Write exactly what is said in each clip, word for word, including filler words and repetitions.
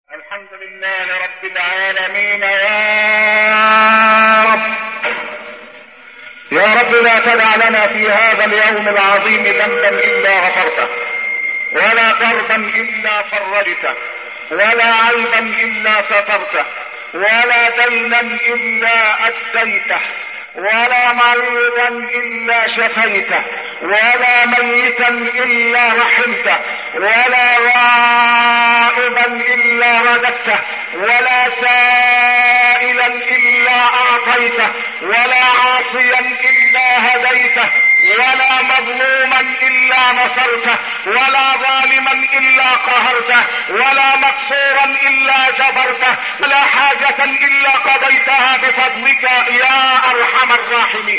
الحمد لله رب العالمين. يا رب يا رب لا تدع لنا في هذا اليوم العظيم ذنبا إلا غفرته، ولا كربا إلا فرجته، ولا عيبا إلا سترته، ولا دينا إلا أديته، ولا مريضا إلا شفيته، ولا ميتا إلا رحمته، ولا غائبا إلا رددته، ولا سائلا إلا أعطيته، ولا عاصيا إلا هديته، ولا مظلوما إلا نصرته، ولا ظالما إلا قهرته، ولا مقصورا إلا جبرته، ولا حاجة إلا قضيتها بفضلك يا أرحم الراحمين.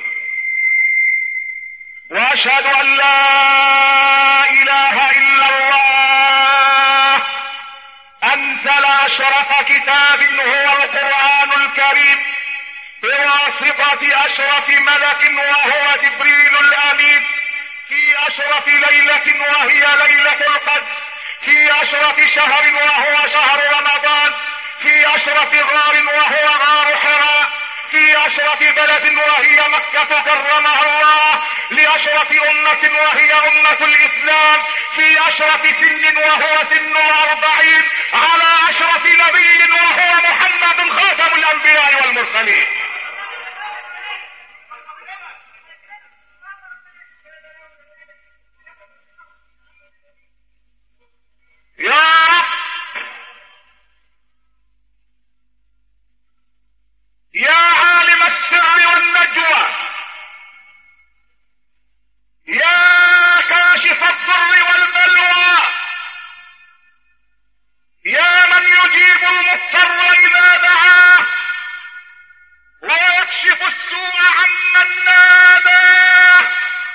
وأشهد أن لا إله إلا الله أنزل أشرف كتاب هو القرآن الكريم بواسطة أشرف ملك وهو جبريل الأمين، في أشرف ليلة وهي ليلة القدر، في أشرف شهر وهو شهر رمضان، في أشرف غار وهو غار حراء، في أشرف بلد وهي مكة كرمها الله، لأشرف أمة وهي أمة الإسلام، في أشرف سن وهو سن الأربعين، على أشرف نبي وهو محمد خاتم الأنبياء والمرسلين. يا رب يا عالم السر والنجوى، يا كاشف الضر والبلوى، يا من يجيب المضطر إذا دعاه ويكشف السوء عمن ناداه.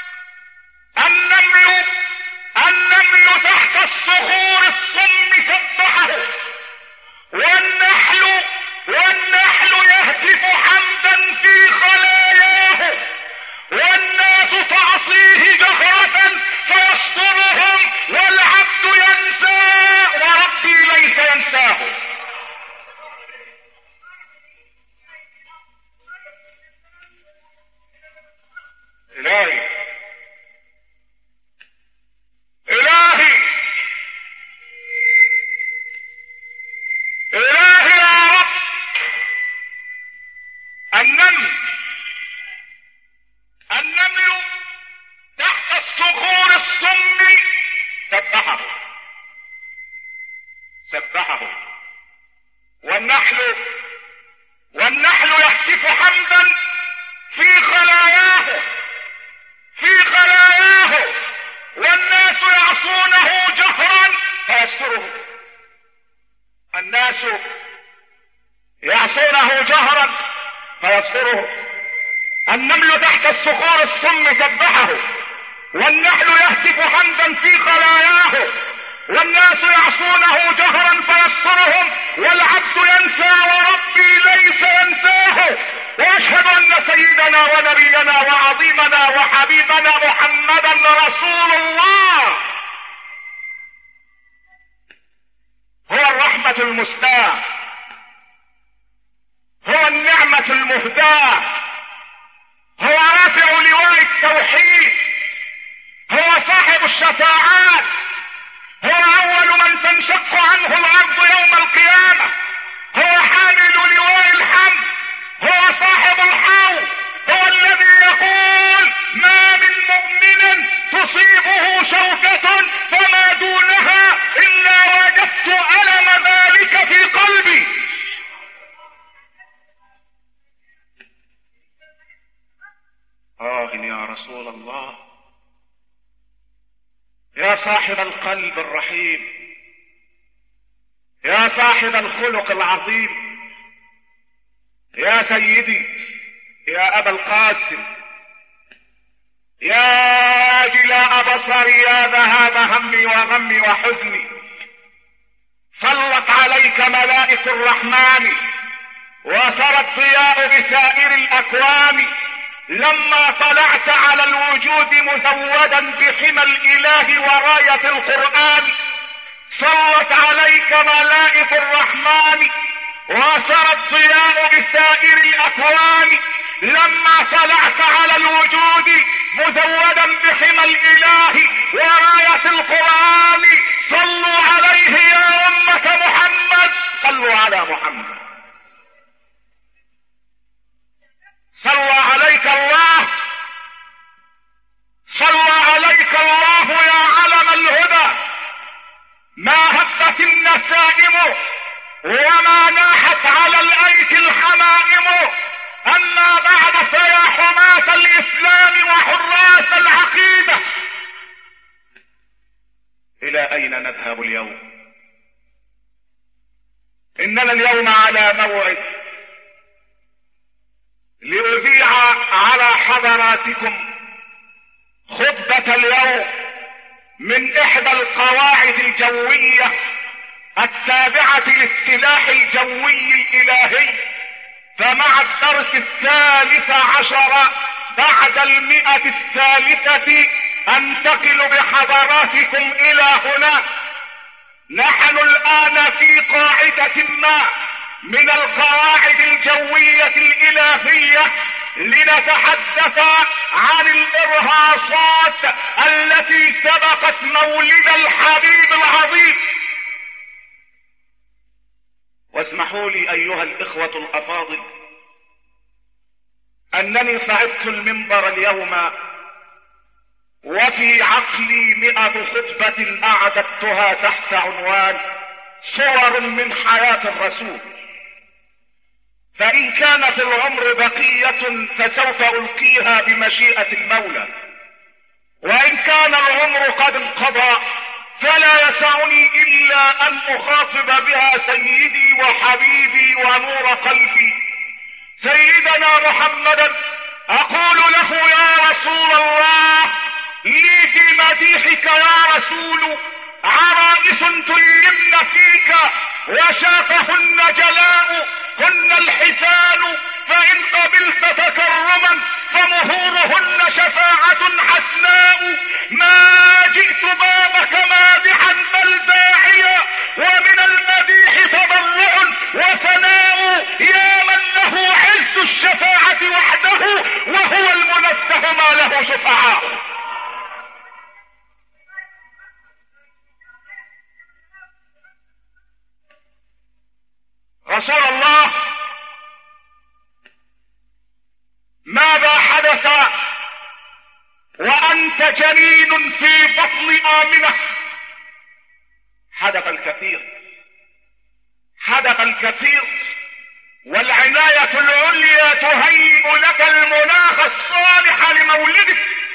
النمل النمل تحت الصخور الصم سبحه، والنحل والنحل يهتف حمدا في خلاياه، والناس تعصيه جهرة فيسترهم، والعبد ينسى وربي ليس ينساه. إلهي إلهي إلهي يا رب، النمل النمل تحت الصخور الصم سبحه سبحه والنحل والنحل يهتف حمدا في خلاياه في خلاياه والناس يعصونه جهرا فيستره. الناس يعصونه جهرا فيستره. النمل تحت الصخور الصم سبحه، والنحل يهتف حمدا في خلاياه، والناس يعصونه جهرا فيسترهم، والعبد ينسى وربي ليس ينساه. واشهد ان سيدنا ونبينا وعظيمنا وحبيبنا محمدا رسول الله هو الرحمة المسداة، هو النعمة المهداة، هو رافع لواء التوحيد، هو صاحب الشفاعات، هو اول من تنشق عنه الارض يوم القيامة، هو حامل لواء الحمد، هو صاحب الحوض، هو الذي يقول ما من مؤمن تصيبه شوكة فما دونها إلا وجدت ألم ذلك في قلبي. آه يا رسول الله، يا صاحب القلب الرحيم، يا صاحب الخلق العظيم، يا سيدي يا أبا القاسم، يا جلاء بصري، يا ذهاب همي وغمي وحزني، صلت عليك ملائكة الرحمن وسرى الضياء بسائر الأكوان، لما طلعت على الوجود مزودا بحمى الإله وراية القرآن، صلت عليك ملائكة الرحمن وسرى الضياء بسائر الأكوان لما طلعت على الوجود مزودا بحمى الإله وراية القرآن. صلوا عليه يا أمة محمد، صلوا على محمد. صلى عليك الله، صلى عليك الله يا علم الهدى. ما هبت النسائم وما ناحت على الأيك الحمائم. أما بعد فيا حماة الإسلام وحراس العقيدة، إلى أين نذهب اليوم؟ إننا اليوم على موعد لأذيع على حضراتكم خطبة اليوم من إحدى القواعد الجوية التابعة للسلاح الجوي الإلهي. فمع الدرس الثالث عشر بعد المئة الثالثة انتقل بحضراتكم إلى هنا. نحن الآن في قاعدة ما من القواعد الجوية الإلهية لنتحدث عن الإرهاصات التي سبقت مولد الحبيب العظيم. واسمحوا لي أيها الإخوة الأفاضل أنني صعدت المنبر اليوم وفي عقلي مئة خطبة أعددتها تحت عنوان صور من حياة الرسول. فإن كان في العمر بقية فسوف ألقيها بمشيئة المولى، وإن كان العمر قد انقضى فلا يسعني إلا أن أخاطب بها سيدي وحبيبي ونور قلبي سيدنا محمدا. أقول له يا رسول الله، لي في مديحك يا رسول عرائس تلمن فيك وشافهن جلاء هن الحسان، فإن قبلت تكرما فمهورهن شفاعة حسناء. ما جئت بابك مادحا بل داعيا، ومن المديح تضرع وثناء. يا من له عز الشفاعة وحده وهو المنزه ما له شفعاء. رسول الله ماذا حدث وأنت جنين في بطن آمنة؟ حدث الكثير، حدث الكثير، والعناية العليا تهيئ لك المناخ الصالح لمولدك.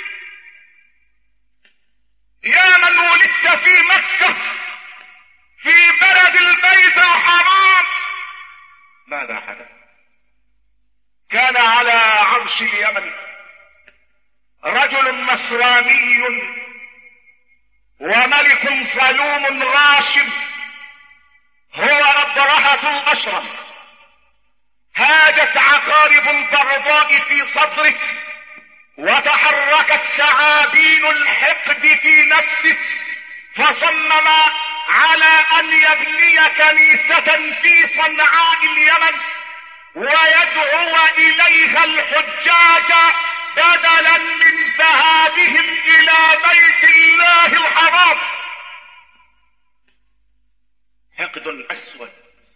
يا من ولدت في مكة في بلد البيت الحرام، ماذا حدث؟ كان على عرش اليمن رجل نصراني وملك ظلوم غاشم، هو أبرهة الأشرف. هاجت عقارب البغضاء في صدرك، وتحركت ثعابين الحقد في نفسك، فصمم على أن يبني كنيسة في صنعاء اليمن ويدعو إليها الحجاج بدلا من ذهابهم إلى بيت الله الحرام. حقد أسود،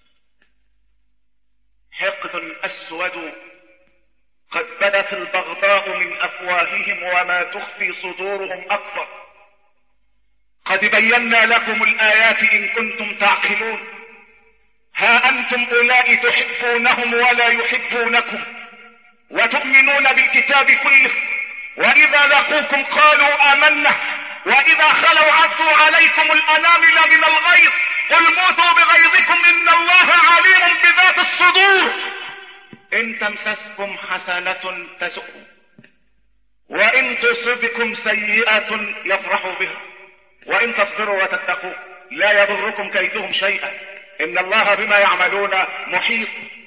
حقد أسود قد بدت البغضاء من أفواههم وما تخفي صدورهم أكبر. قد بينا لكم الآيات إن كنتم تعقلون. ها أنتم أولئك تحبونهم ولا يحبونكم، وتؤمنون بالكتاب كله، وإذا لقوكم قالوا آمنا، وإذا خلوا عضوا عليكم الأنامل من الغيظ. قل موتوا بغيظكم إن الله عليم بذات الصدور. إن تمسسكم حسنة تسؤكم، وإن تصبكم سيئة يفرحوا بها، وإن تصبروا وتتقوا لا يضركم كيدهم شيئا، إن الله بما يعملون محيط.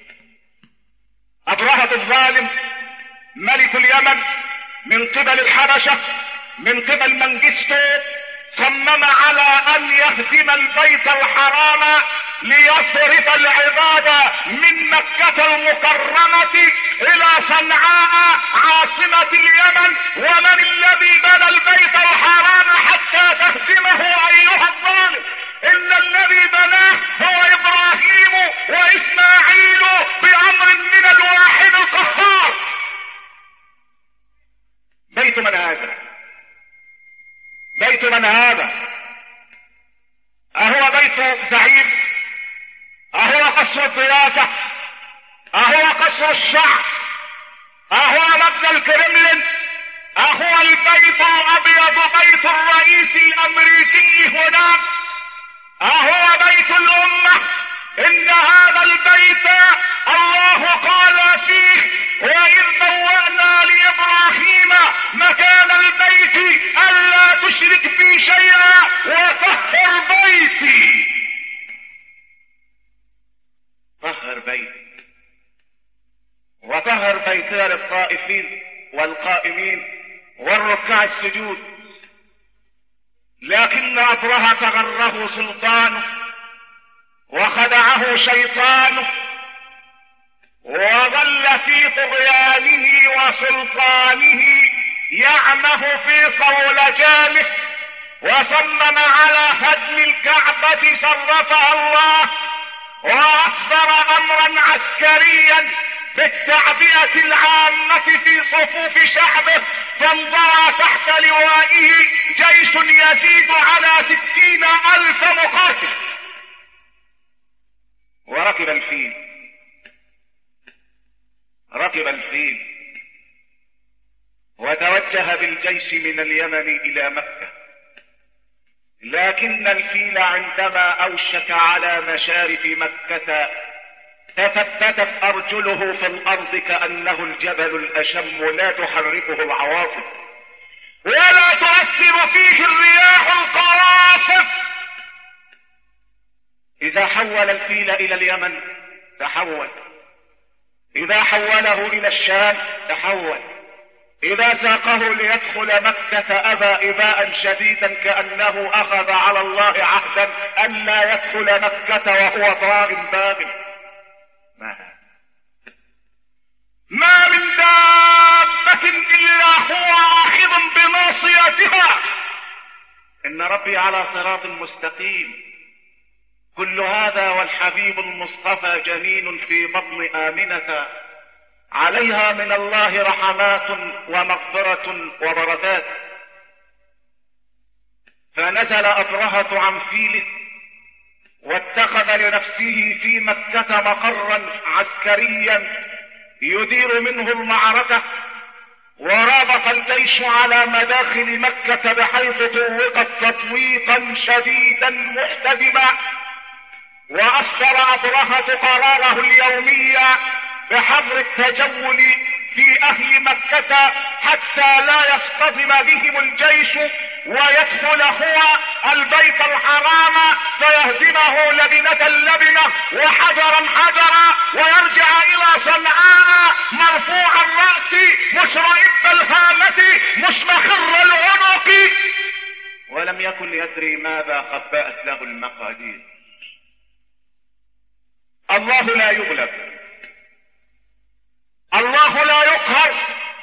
أبرهة الظالم ملك اليمن من قبل الحبشة، من قبل منجستو، صمم على ان يهدم البيت الحرام ليصرف العباد من مكة المكرمة الى صنعاء عاصمة اليمن. ومن الذي بنى البيت الحرام حتى تهدمه ايها الظالم؟ ان الذي بناه هو ابراهيم واسماعيل بامر من الواحد القهار. بيت من هذا؟ بيت من هذا؟ اهو بيت زعيم؟ اهو قصر الضيافة؟ اهو قصر الشعب؟ اهو مبنى الكرملين؟ اهو البيت الابيض بيت الرئيس الامريكي هناك؟ اهو بيت الامة؟ ان هذا البيت الله قال فيه: واذ بوأنا لابراهيم مكان البيت الا تشرك بي شيئا وطهر بيتي. طهر بيت، وطهر بيتي للطائفين والقائمين والركع السجود. لكن أبرهة غره سلطانه وخدعه شيطانه وظل في طغيانه وسلطانه يعمه في صولجانه، وصمم على هدم الكعبة شرفها الله، وأصدر أمرا عسكريا بالتعبئة العامة في صفوف شعبه، فانضوى تحت لوائه جيش يزيد على ستين ألف مقاتل. وركب الفيل، ركب الفيل وتوجه بالجيش من اليمن إلى مكة. لكن الفيل عندما أوشك على مشارف مكة تثبتت أرجله في الأرض كأنه الجبل الأشم، لا تحركه العواصف ولا تؤثر فيه الرياح القواصف. إذا حول الفيل إلى اليمن تحول، إذا حوله إلى الشام تحول، إذا ساقه ليدخل مكة أبى إباء شديدا كأنه أخذ على الله عهدا أن لا يدخل مكة وهو طاغ باغ. ما ما من دابة إلا هو آخذ بناصيتها. إن ربي على صراط مستقيم. كل هذا والحبيب المصطفى جنين في بطن آمنة، عليها من الله رحمات ومغفرة وبركات. فنزل أبرهة عن فيله واتخذ لنفسه في مكة مقرا عسكريا يدير منه المعركة، ورابط الجيش على مداخل مكة بحيث طوقت تطويقا شديدا محتدما. وأصدر أبرهة قراره اليومي بحظر التجول في أهل مكة حتى لا يصطدم بهم الجيش ويدخل هو البيت الحرام فيهدمه لبنة لبنة وحجرا حجرا، ويرجع إلى صنعاء مرفوع الرأس مشرئب الهامة مشمخر العنق. ولم يكن يدري ماذا خبأت له المقادير. الله لا يغلب، الله لا يقهر،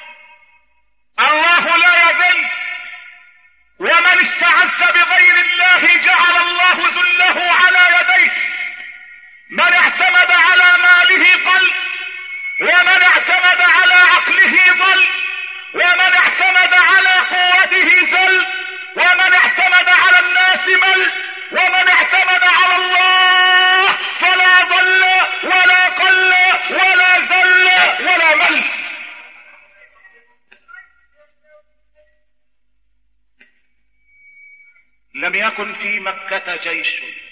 الله لا يذل. ومن استعز بغير الله جعل الله ذله على يديه. من اعتمد على ماله قل، ومن اعتمد على عقله ضل، ومن اعتمد على قوته ذل، ومن اعتمد على الناس مل، ومن اعتمد على الله فلا ضل ولا قل ولا ذل ولا مل. لم يكن في مكة جيش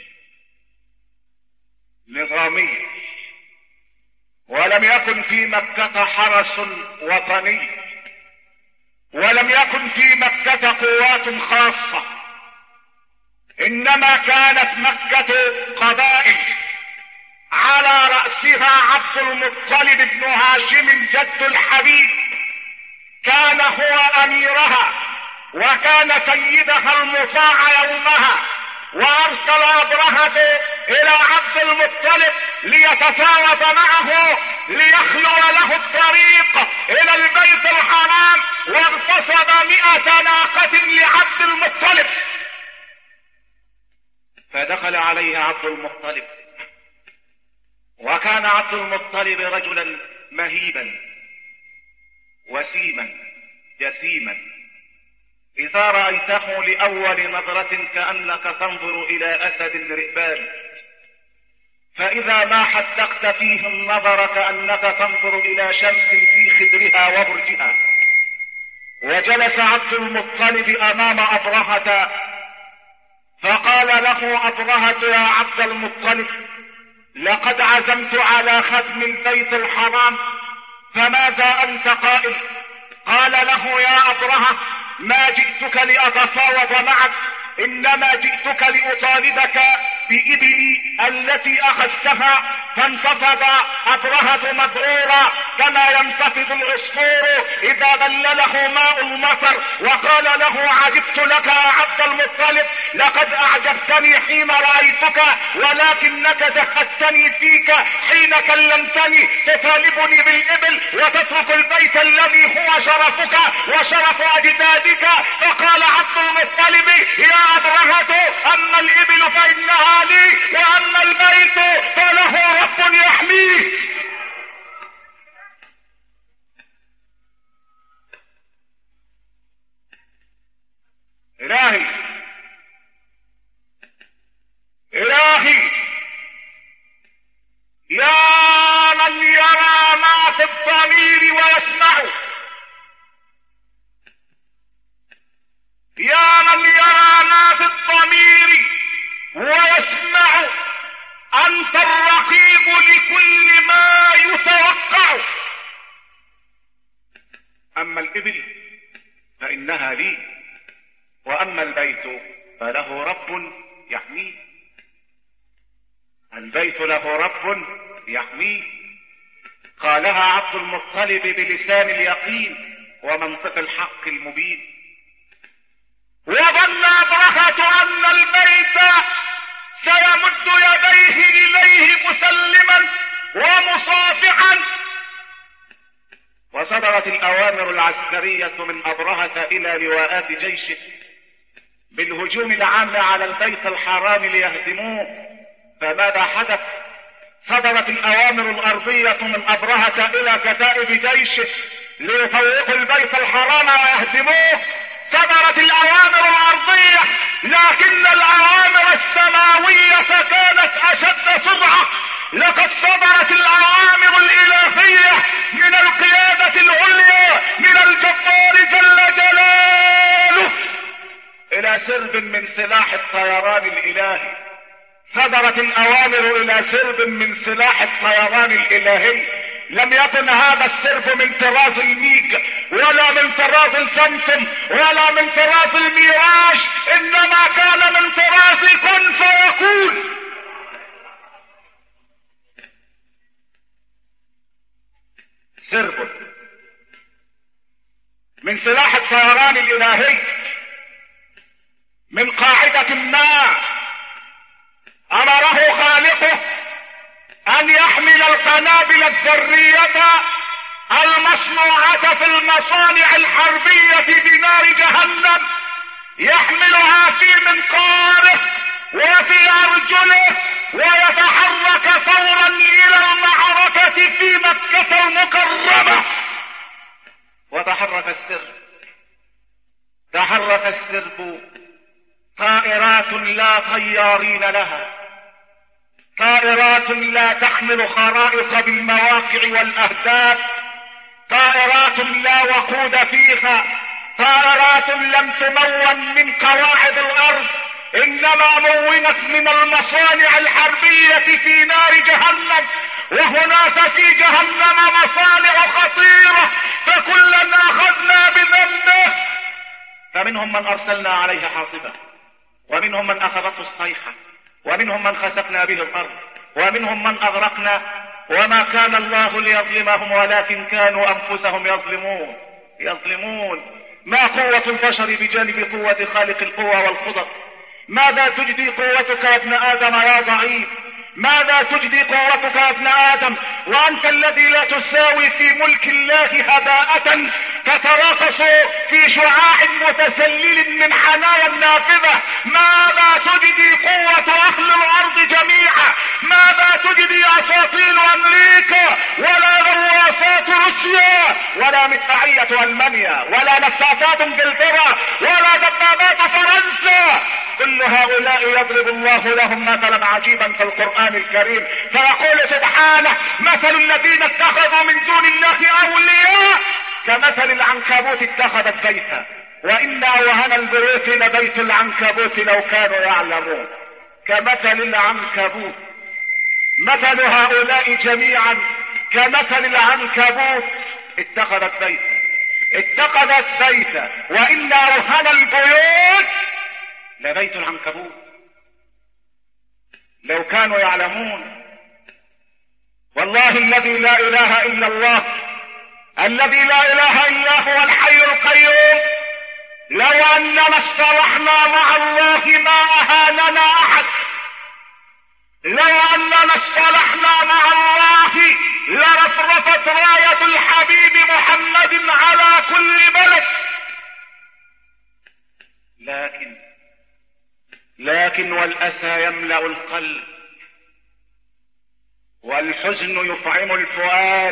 نظامي، ولم يكن في مكة حرس وطني، ولم يكن في مكة قوات خاصة، انما كانت مكة قبائل على رأسها عبد المطلب بن هاشم جد الحبيب، كان هو اميرها وكان سيدها المطاع يومها، وارسل ابرهة الى عبد المطلب ليتفاوض معه ليخلو له الطريق الى البيت الحرام، واغتصب مئة ناقة لعبد المطلب. فدخل عليه عبد المطلب، وكان عبد المطلب رجلا مهيبا وسيما جسيما، إذا رأيته لأول نظرة كأنك تنظر إلى أسد رئبان، فإذا ما حدقت فيه النظر كأنك تنظر إلى شمس في خدرها وبرجها. وجلس عبد المطلب أمام أبرهة، فقال له أبرهة: يا عبد المطلب، لقد عزمت على خدم البيت الحرام، فماذا أنت قائل؟ قال له: يا أبرهة، ما جئتك لأتفاوض معك، إنما جئتك لأطالبك بإبلي التي أخذتها. فانتفض أبرهة مذعورا كما ينتفض العصفور إذا بلله ماء المطر، وقال له: عجبت لك يا عبد المطلب، لقد أعجبتني حين رأيتك، ولكنك زهدتني فيك حين كلمتني تطالبني بالإبل وتترك البيت الذي هو شرفك وشرف أجدادك. فقال عبد المطلب: يا أبرهة، أما الإبل فإنها لي، وأما البيت فله رب يحميه. إلهي إلهي يا من يرى ما في الضمير ويسمع، يا من يرى ما في الضمير ويسمع، أنت الرقيب لكل ما يتوقع. أما الإبل فإنها لي، وأما البيت فله رب يحميه. البيت له رب يحميه. قالها عبد المطلب بلسان اليقين ومنطق الحق المبين. وظن أبرهة أن البيت سيمد يديه إليه مسلما ومصافحا. وصدرت الأوامر العسكرية من أبرهة إلى لواءات جيشه بالهجوم العام على البيت الحرام ليهدموه. فماذا حدث؟ صدرت الأوامر الأرضية من أبرهة إلى كتائب جيشه ليطوقوا البيت الحرام ويهدموه. صدرت الأوامر الأرضية، لكن الأوامر السماوية كانت أشد سرعة. لقد صدرت الأوامر الإلهية من القيادة العليا من الجبار جل جلاله إلى سرب من سلاح الطيران الإلهي. صدرت الأوامر إلى سرب من سلاح الطيران الإلهي. لم يكن هذا السرب من طراز الميج ولا من طراز الفانتوم ولا من طراز الميراج، إنما كان من طراز كن فيكون. سرب من سلاح الطيران الإلهي، من قاعدة ما أمره خالقه أن يحمل القنابل الذرية المصنوعة في المصانع الحربية بنار جهنم، يحملها في منقاره وفي أرجله، ويتحرك فورا إلى المعركة في مكة المكرمة. وتحرك السرب تحرك السرب طائرات لا طيارين لها، طائرات لا تحمل خرائط بالمواقع والأهداف، طائرات لا وقود فيها، طائرات لم تمون من قواعد الأرض، إنما مونت من المصانع الحربية في نار جهنم. وهناك في جهنم مصانع خطيرة، فكلا أخذنا بذنبه، فمنهم من أرسلنا عليه حاصبا، ومنهم من أخذته الصيحة، ومنهم من خسفنا به الأرض، ومنهم من أغرقنا. وما كان الله ليظلمهم ولكن كانوا أنفسهم يظلمون يظلمون ما قوة البشر بجانب قوة خالق القوى والقدر؟ ماذا تجدي قوتك يا ابن آدم يا ضعيف؟ ماذا تجدي قوتك يا ابن آدم وأنت الذي لا تساوي في ملك الله هباءة تتراقص في شعاع متسلل من حنايا النافذة؟ ماذا تجدي قوة أهل الأرض جميعا؟ ماذا تجدي أساطيل أمريكا ولا غواصات روسيا ولا مدفعية ألمانيا ولا نفاثات انجلترا ولا دبابات فرنسا؟ كل هؤلاء يضرب الله لهم مثلا عجيبا في القرآن الكريم فيقول سبحانه: مثل الذين اتخذوا من دون الله أولياء كمثل العنكبوت اتخذت بيتا وإن أوهن البيوت لبيت العنكبوت لو كانوا يعلمون. كمثل العنكبوت، مثل هؤلاء جميعا كمثل العنكبوت اتخذت بيتا اتخذت بيتا وإن أوهن البيوت لبيت العنكبوت لو كانوا يعلمون. والله الذي لا إله إلا الله، الذي لا إله إلا هو الحي القيوم، لو أننا اصطلحنا مع الله ما أهاننا أحد. لو أننا اصطلحنا مع الله لرفرفت راية الحبيب محمد على كل بلد. لكن لكن والأسى يملأ القلب والحزن يفعم الفؤاد.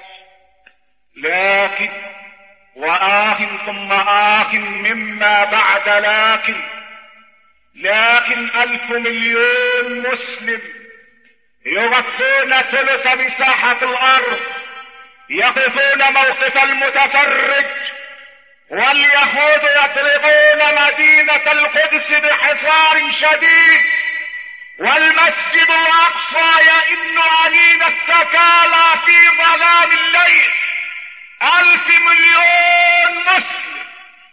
لكن وآه ثم آه مما بعد لكن لكن ألف مليون مسلم يغطون ثلث مساحة الأرض يقفون موقف المتفرج، واليهود يضربون مدينة القدس بحصار شديد، والمسجد الأقصى يئن أنين الثكالى في ظلام الليل. ألف مليون مسلم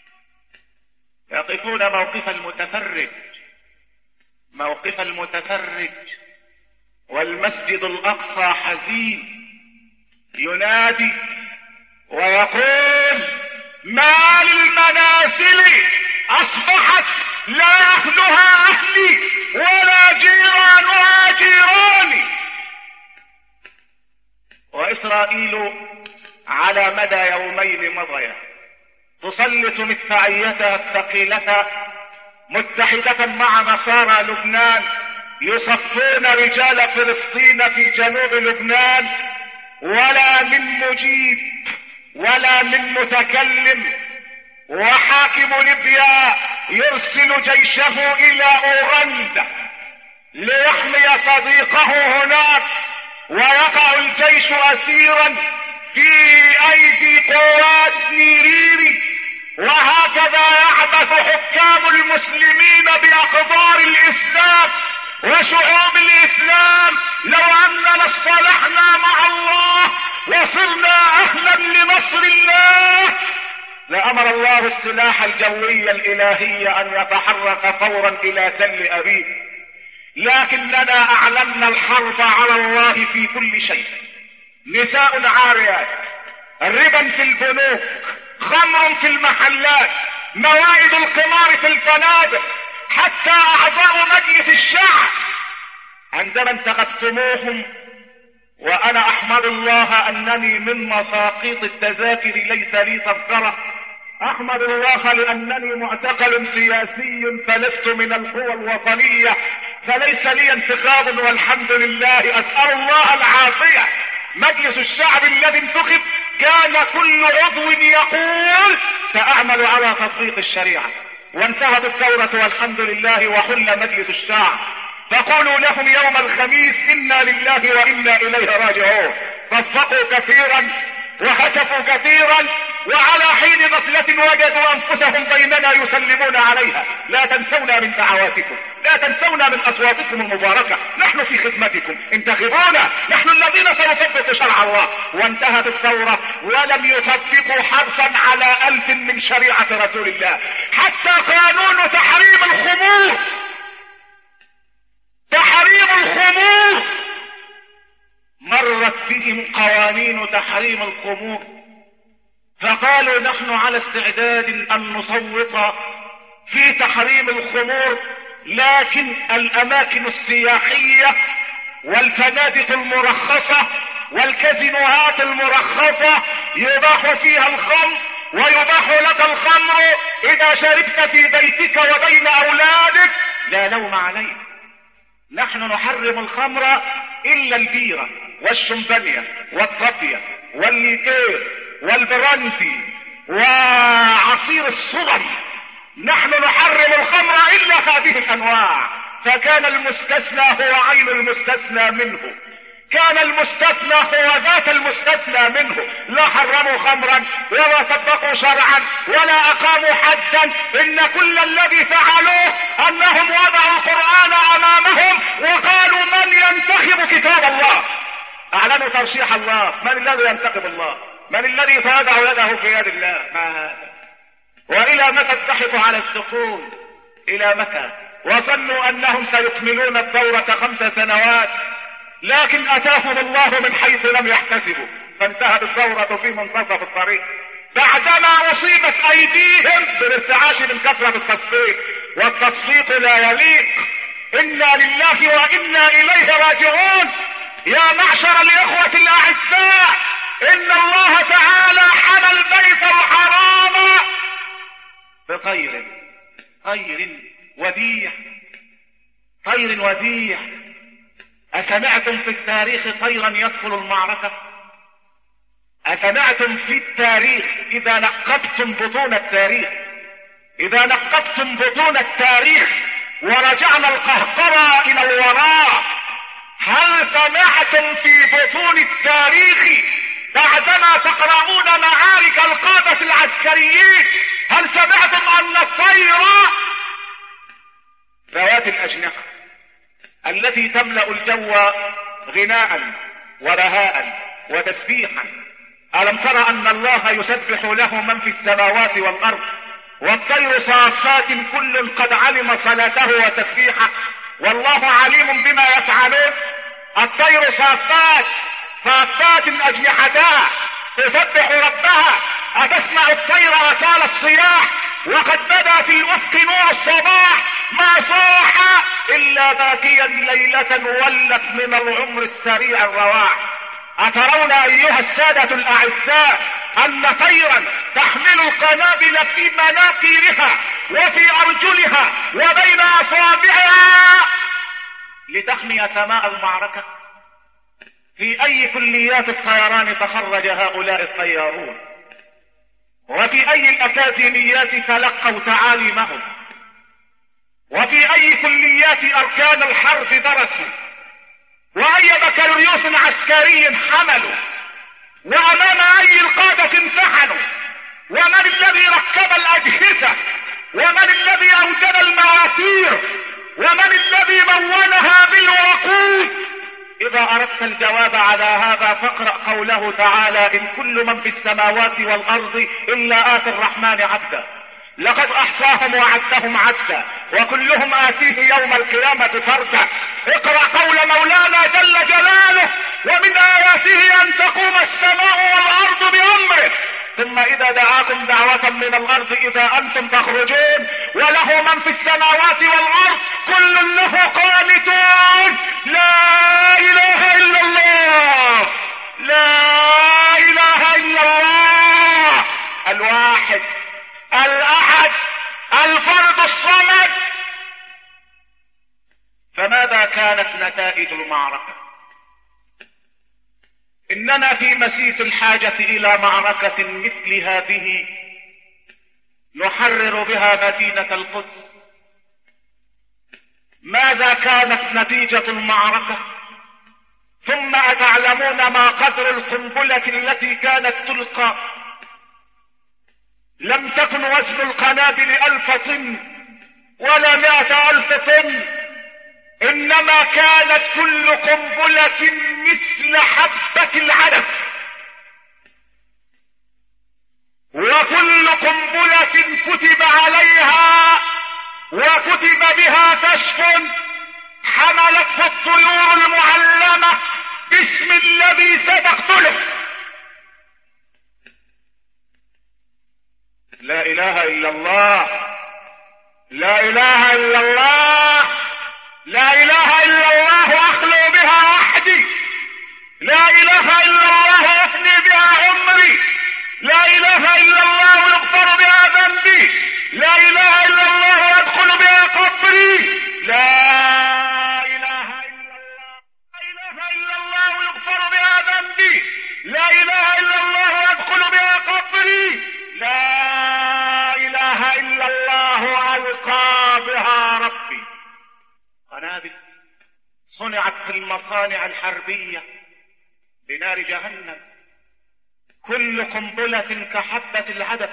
يقفون موقف المتفرج موقف المتفرج والمسجد الأقصى حزين ينادي ويقول: ما للمنازل أصبحت لا أهلها أهلي ولا جيرانها جيراني. وإسرائيل على مدى يومين مضيا تسلط مدفعيتها الثقيلة متحدة مع نصارى لبنان يصفون رجال فلسطين في جنوب لبنان، ولا من مجيب ولا من متكلم. وحاكم ليبيا يرسل جيشه الى اوغندا ليحمي صديقه هناك، ويقع الجيش اسيرا في ايدي قوات نيريري. وهكذا يعبث حكام المسلمين باقدار الاسلام وشعوب الاسلام. لو اننا اصطلحنا مع الله وصرنا اهلا لنصر الله لامر الله السلاح الجوي الالهي ان يتحرك فورا الى تل ابيب. لكننا اعلنا الحرب على الله في كل شيء. نساء عاريات، ربا في البنوك، خمر في المحلات، موائد القمار في الفنادق، حتى اعضاء مجلس الشعب عندما انتخبتموهم. وانا احمد الله انني من مساقيط التذاكر ليس لي تذكرة. احمد الله لانني معتقل سياسي فلست من القوى الوطنية، فليس لي انتخاب والحمد لله. اسأل الله العافية. مجلس الشعب الذي انتخب كان كل عضو يقول سأعمل على تطبيق الشريعة، وانتهت الثورة والحمد لله وحل مجلس الشعب. فقولوا لهم يوم الخميس: إنا لله وإنا إليه راجعون. صفقوا كثيرا وهتفوا كثيرا، وعلى حين غفلة وجدوا أنفسهم بيننا يسلمون عليها. لا تنسونا من دعواتكم، لا تنسونا من أصواتكم المباركة. نحن في خدمتكم، انتخبونا، نحن الذين سنطبق شرع الله. وانتهت الثورة ولم يطبقوا حرفا على ألف من شريعة رسول الله. حتى قانون تحريم الخمور، تحريم الخمور، مرت بهم قوانين تحريم الخمور فقالوا نحن على استعداد ان نصوت في تحريم الخمور، لكن الاماكن السياحية والفنادق المرخصة والكازينوهات المرخصة يباح فيها الخمر، ويباح لك الخمر اذا شربت في بيتك وبين اولادك لا لوم عليك. نحن نحرم الخمر الا البيرة والشمبانيا والطفية والليكير والبرانتي وعصير الصدم، نحن نحرم الخمر الا هذه الانواع. فكان المستثنى هو عين المستثنى منه، كان المستثنى هو ذات المستثنى منه. لا حرموا خمرا ولا طبقوا شرعا ولا اقاموا حدا، ان كل الذي فعلوه انهم وضعوا القرآن امامهم وقالوا من ينتخب كتاب الله، اعلنوا ترشيح الله. من الذي ينتخب الله؟ من الذي سيضع يده في يد الله؟ ما هذا؟ والى متى الضحك على السقوط؟ الى متى؟ وظنوا انهم سيكملون الدورة خمس سنوات، لكن اتاهم الله من حيث لم يحتسبوا، فانتهت الدورة في منتصف الطريق بعدما اصيبت ايديهم بالارتعاش من كثرة التصفيق، والتصفيق لا يليق. انا لله وانا اليه راجعون. يا معشر الاخوة الاعزاء، ان الله تعالى حمى البيت الحرام بطير، طير وديع، طير وديع. أسمعتم في التاريخ طيرا يدخل المعركة؟ أسمعتم في التاريخ إذا نقبتم بطون التاريخ، إذا نقبتم بطون التاريخ ورجعنا القهقرى إلى الوراء، هل سمعتم في بطون التاريخ بعدما تقرؤون معارك القادة العسكريين، هل سمعتم أن الطير ذوات الأجنحة التي تملأ الجو غناء ورهاء وتسبيحا، ألم ترى أن الله يسبح له من في السماوات والأرض والطير صافات كل قد علم صلاته وتسبيحه والله عليم بما يفعلون؟ الطير صافات صافات أجنحتها تسبح ربها. أتسمع الطير أثال الصياح وقد بدا في الأفق نور الصباح، ما صاح إلا باكيا ليلة ولت من العمر السريع الرواح. أترون أيها السادة الأعزاء أن طيرا تحمل القنابل في مناقيرها وفي أرجلها وبين أصابعها لتحمي سماء المعركة؟ في أي كليات الطيران تخرج هؤلاء الطيارون؟ وفي أي الأكاديميات تلقوا تعاليمهم؟ وفي أي كليات أركان الحرب درسوا؟ وأي بكالوريوس عسكري حملوا؟ وأمام أي القادة امتحنوا؟ ومن الذي ركب الأجهزة؟ ومن الذي أوجد المواتير؟ ومن الذي مونها بالوقود؟ إذا أردت الجواب على هذا فاقرأ قوله تعالى: إن كل من في السماوات والأرض إلا آتي الرحمن عبدا لقد أحصاهم وعدهم عدا وكلهم آتيه يوم القيامة فردا. اقرأ قول مولانا جل جلاله: ومن آياته أن تقوم السماء والأرض بأمره ثم إذا دعاكم دعوة من الأرض إذا أنتم تخرجون وله من في السماوات والأرض كل له قانتون. لا إله إلا الله، لا إله إلا الله الواحد الأحد الفرد الصمد. فماذا كانت نتائج المعركة؟ إننا في مسيس الحاجة إلى معركة مثل هذه نحرر بها مدينة القدس. ماذا كانت نتيجة المعركة؟ ثم أتعلمون ما قدر القنبلة التي كانت تلقى؟ لم تكن وزن القنابل ألف طن ولا مائة ألف طن، إنما كانت كل قنبلة مثل حبة العنب، وكل قنبلة كتب عليها وكتب بها كشف حملته الطيور المعلمة باسم الذي ستقتله. لا اله الا الله، لا اله الا الله، لا اله الا الله اخلو بها وحدي، لا اله الا الله افني بها عمري، لا اله الا الله يغفر بها ذنبي، لا اله الا الله يدخل بها قبري، لا اله الا الله، لا اله الا الله يغفر بها ذنبي، لا اله الا الله يدخل بها قبري، لا اله الا الله القى بها ربي. قنابل صنعت في المصانع الحربية بنار جهنم، كل قنبلة كحبة العدس،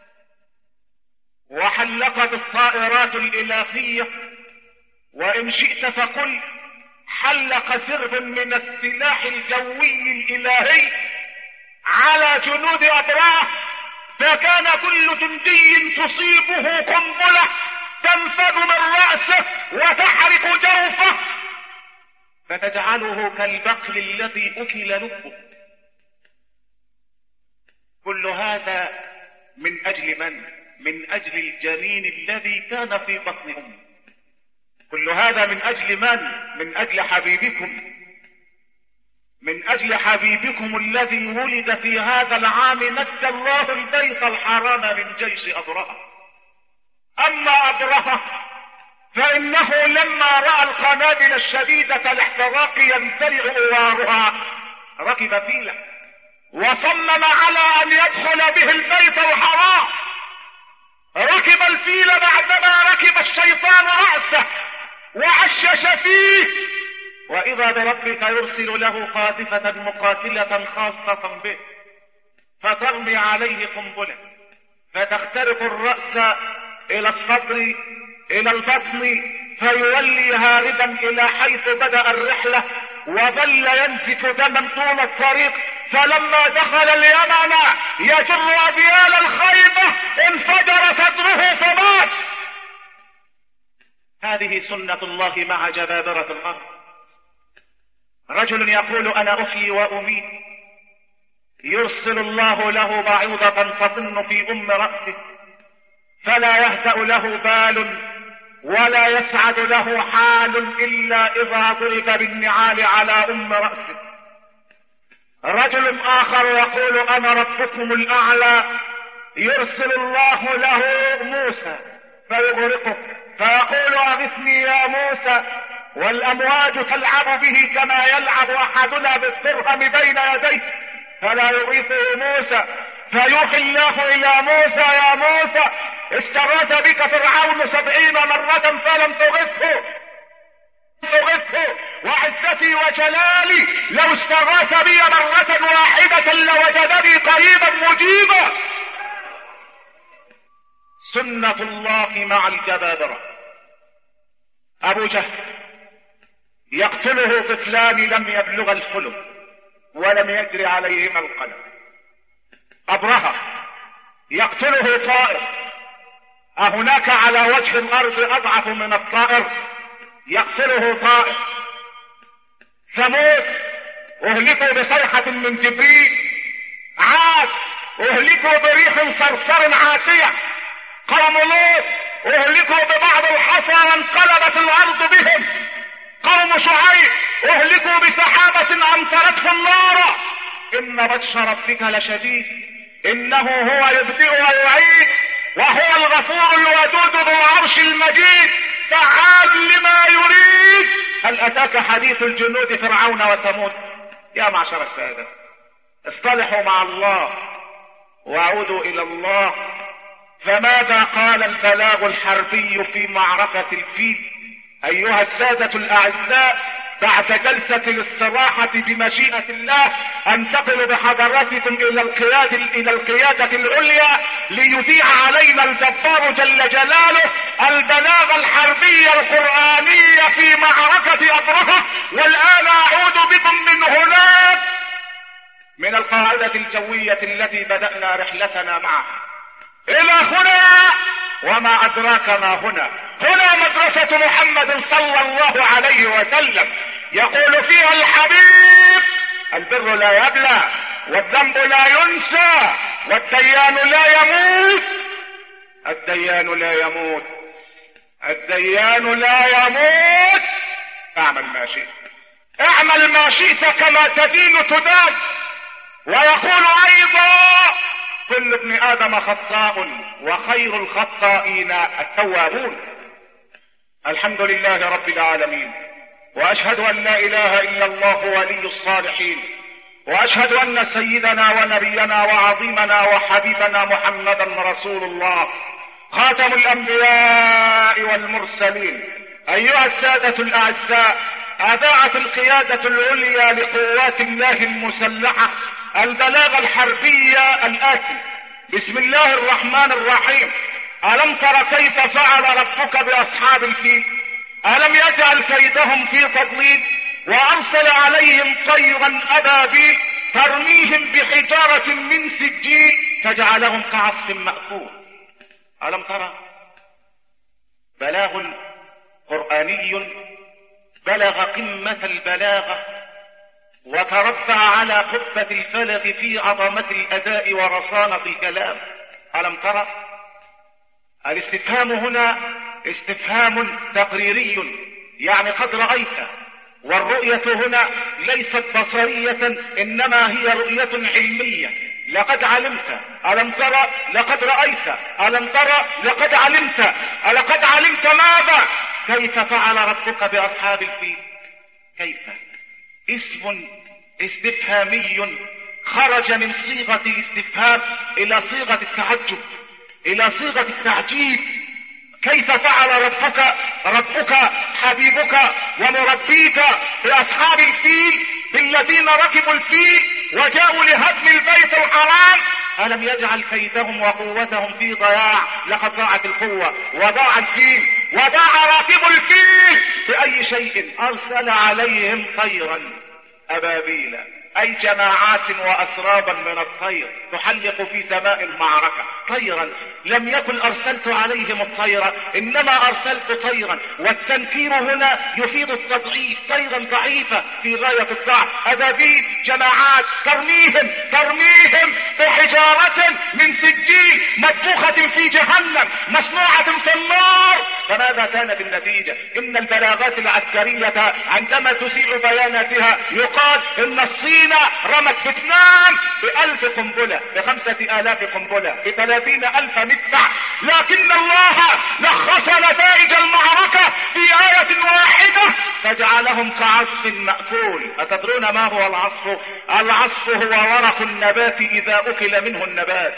وحلقت الطائرات الإلافية، وإن شئت فقل حلق سرب من السلاح الجوي الإلهي على جنود أبراه، فكان كل جندي تصيبه قنبلة تنفذ من رأسه وتحرق جوفه فتجعله كالبقل الذي أكل لبه. كل هذا من أجل من؟ من أجل الجنين الذي كان في بطن أمه. كل هذا من أجل من؟ من أجل حبيبكم، من أجل حبيبكم الذي ولد في هذا العام نجى الله البيت الحرام من جيش أبرهة. أما أبرهة فإنه لما رأى القنابل الشديدة الاحتراق يمتلئ أوارها ركب فيله وصمم على أن يدخل به البيت الحرام. ركب الفيل بعدما ركب الشيطان رأسه وعشش فيه، وإذا بربك يرسل له قاذفة مقاتلة خاصة به فترمي عليه قنبلة فتخترق الرأس إلى الصدر إلى البطن، فيولي هاربا إلى حيث بدأ الرحلة وظل ينزف دما طول الطريق، فلما دخل اليمن يجر أبيال الخيبة انفجر صدره فمات. هذه سنة الله مع جبابرة الأرض. رجل يقول أنا أحيي وأميت، يرسل الله له بعوضة تطن في أم رأسه فلا يهدأ له بال ولا يسعد له حال إلا إذا ضرب بالنعال على أم رأسه. رجل آخر يقول أنا ربكم الأعلى، يرسل الله له موسى فيغرقه فيقول أغثني يا موسى، والأمواج تلعب به كما يلعب أحدنا بالدرهم بين يديه فلا يغيثه موسى، فيوحي الله إلى موسى يا موسى استغاث بك فرعون سبعين مرة فلم تغثه تغثه وعزتي وجلالي لو استغاث بي مرة واحدة لوجدني قريبا مجيبا. سنة الله مع الجبابرة. أبو جهل يقتله طفلان لم يبلغ الحلم ولم يجري عليهما القلم. أبرهة يقتله طائر، أهناك على وجه الأرض أضعف من الطائر؟ يقتله طائر. ثمود أهلكوا بصيحة من جبريل، عاد أهلكوا بريح صرصر عاتية، قوم لوط أهلكوا ببعض الحصى وانقلبت الأرض بهم، قوم شعيب أهلكوا بسحابة أمطرته النار. إن بطش ربك لشديد إنه هو يبدئ ويعيد وهو الغفور الودود ذو العرش المجيد فعال لما يريد. هل أتاك حديث الجنود فرعون وثمود؟ يا معشر السادة اصطلحوا مع الله وعودوا إلى الله. فماذا قال البلاغ الحربي في معركة الفيل؟ أيها السادة الأعزاء، بعد جلسة الاستراحة بمشيئة الله انتقل بحضراتكم إلى القيادة إلى القيادة العليا ليذيع علينا الجبار جل جلاله البلاغ الحربي القرآني في معركة أبرهة. والآن أعود بكم من هناك من القاعدة الجوية التي بدأنا رحلتنا معها إلى هنا. وما أدراك ما هنا؟ هنا مدرسة محمد صلى الله عليه وسلم يقول فيها الحبيب البر لا يبلى والذنب لا ينسى والديان لا يموت الديان لا يموت، الديان لا يموت. اعمل ما شئت، اعمل ما شئت كما تدين تدان. ويقول ايضا كل ابن ادم خطاء وخير الخطائين التوابون. الحمد لله رب العالمين، واشهد ان لا اله الا الله ولي الصالحين، واشهد ان سيدنا ونبينا وعظيمنا وحبيبنا محمدا رسول الله خاتم الانبياء والمرسلين. ايها السادة الاعزاء، اذاعت القيادة العليا لقوات الله المسلحة البلاغ الحربية الاتي. بسم الله الرحمن الرحيم. الم تر كيف فعل ربك باصحاب الفيل؟ الم يجعل كيدهم في تضليل وارسل عليهم طيرا ابابيل ترميهم بحجارة من سجيل فجعلهم كعصف مأكول. الم ترى؟ بلاغ قرآني بلغ قمة البلاغة وترفع على قبة الفلك في عظمة الأداء ورصانة الكلام. ألم ترى؟ الاستفهام هنا استفهام تقريري، يعني قد رأيت، والرؤية هنا ليست بصرية إنما هي رؤية علمية. لقد علمت. ألم ترى؟ لقد رأيت. ألم ترى؟ لقد علمت. ألقد علمت ماذا؟ كيف فعل ربك بأصحاب الفيل؟ كيف؟ اسم استفهامي خرج من صيغة الاستفهام إلى صيغة التعجب، إلى صيغة التعجيب. كيف فعل ربك ربك حبيبك ومربيك بأصحاب الفيل، بالذين ركبوا الفيل وجاءوا لهدم البيت الحرام؟ ألم يجعل كيدهم وقوتهم في ضياع؟ لقد ضاعت القوة وضاع الفيل وضاع راكب الفيل. بأي شيء؟ أرسل عليهم طيرا أبابيل، أي جماعات وأسرابا من الطير تحلق في سماء المعركة. طيرا، لم يكن أرسلت عليهم الطيرة، إنما أرسلت طيرا، والتنكير هنا يفيد التضعيف. طيرا ضعيفة في غاية الضعف. أبابيل جماعات ترميهم ترميهم بحجارة من سجيل مدفوخة في جهنم مصنوعة في النار. فماذا كانت النتيجة؟ إن البلاغات العسكرية عندما تسيء بياناتها يقال إن الصين رمت فيتنام بألف قنبلة، بخمسة آلاف قنبلة، بثلاثين ألف مدفع، لكن الله لخص نتائج المعركة في آية واحدة فجعلهم كعصف مأكول. أتدرون ما هو العصف؟ العصف هو ورق النبات إذا أكل منه النبات.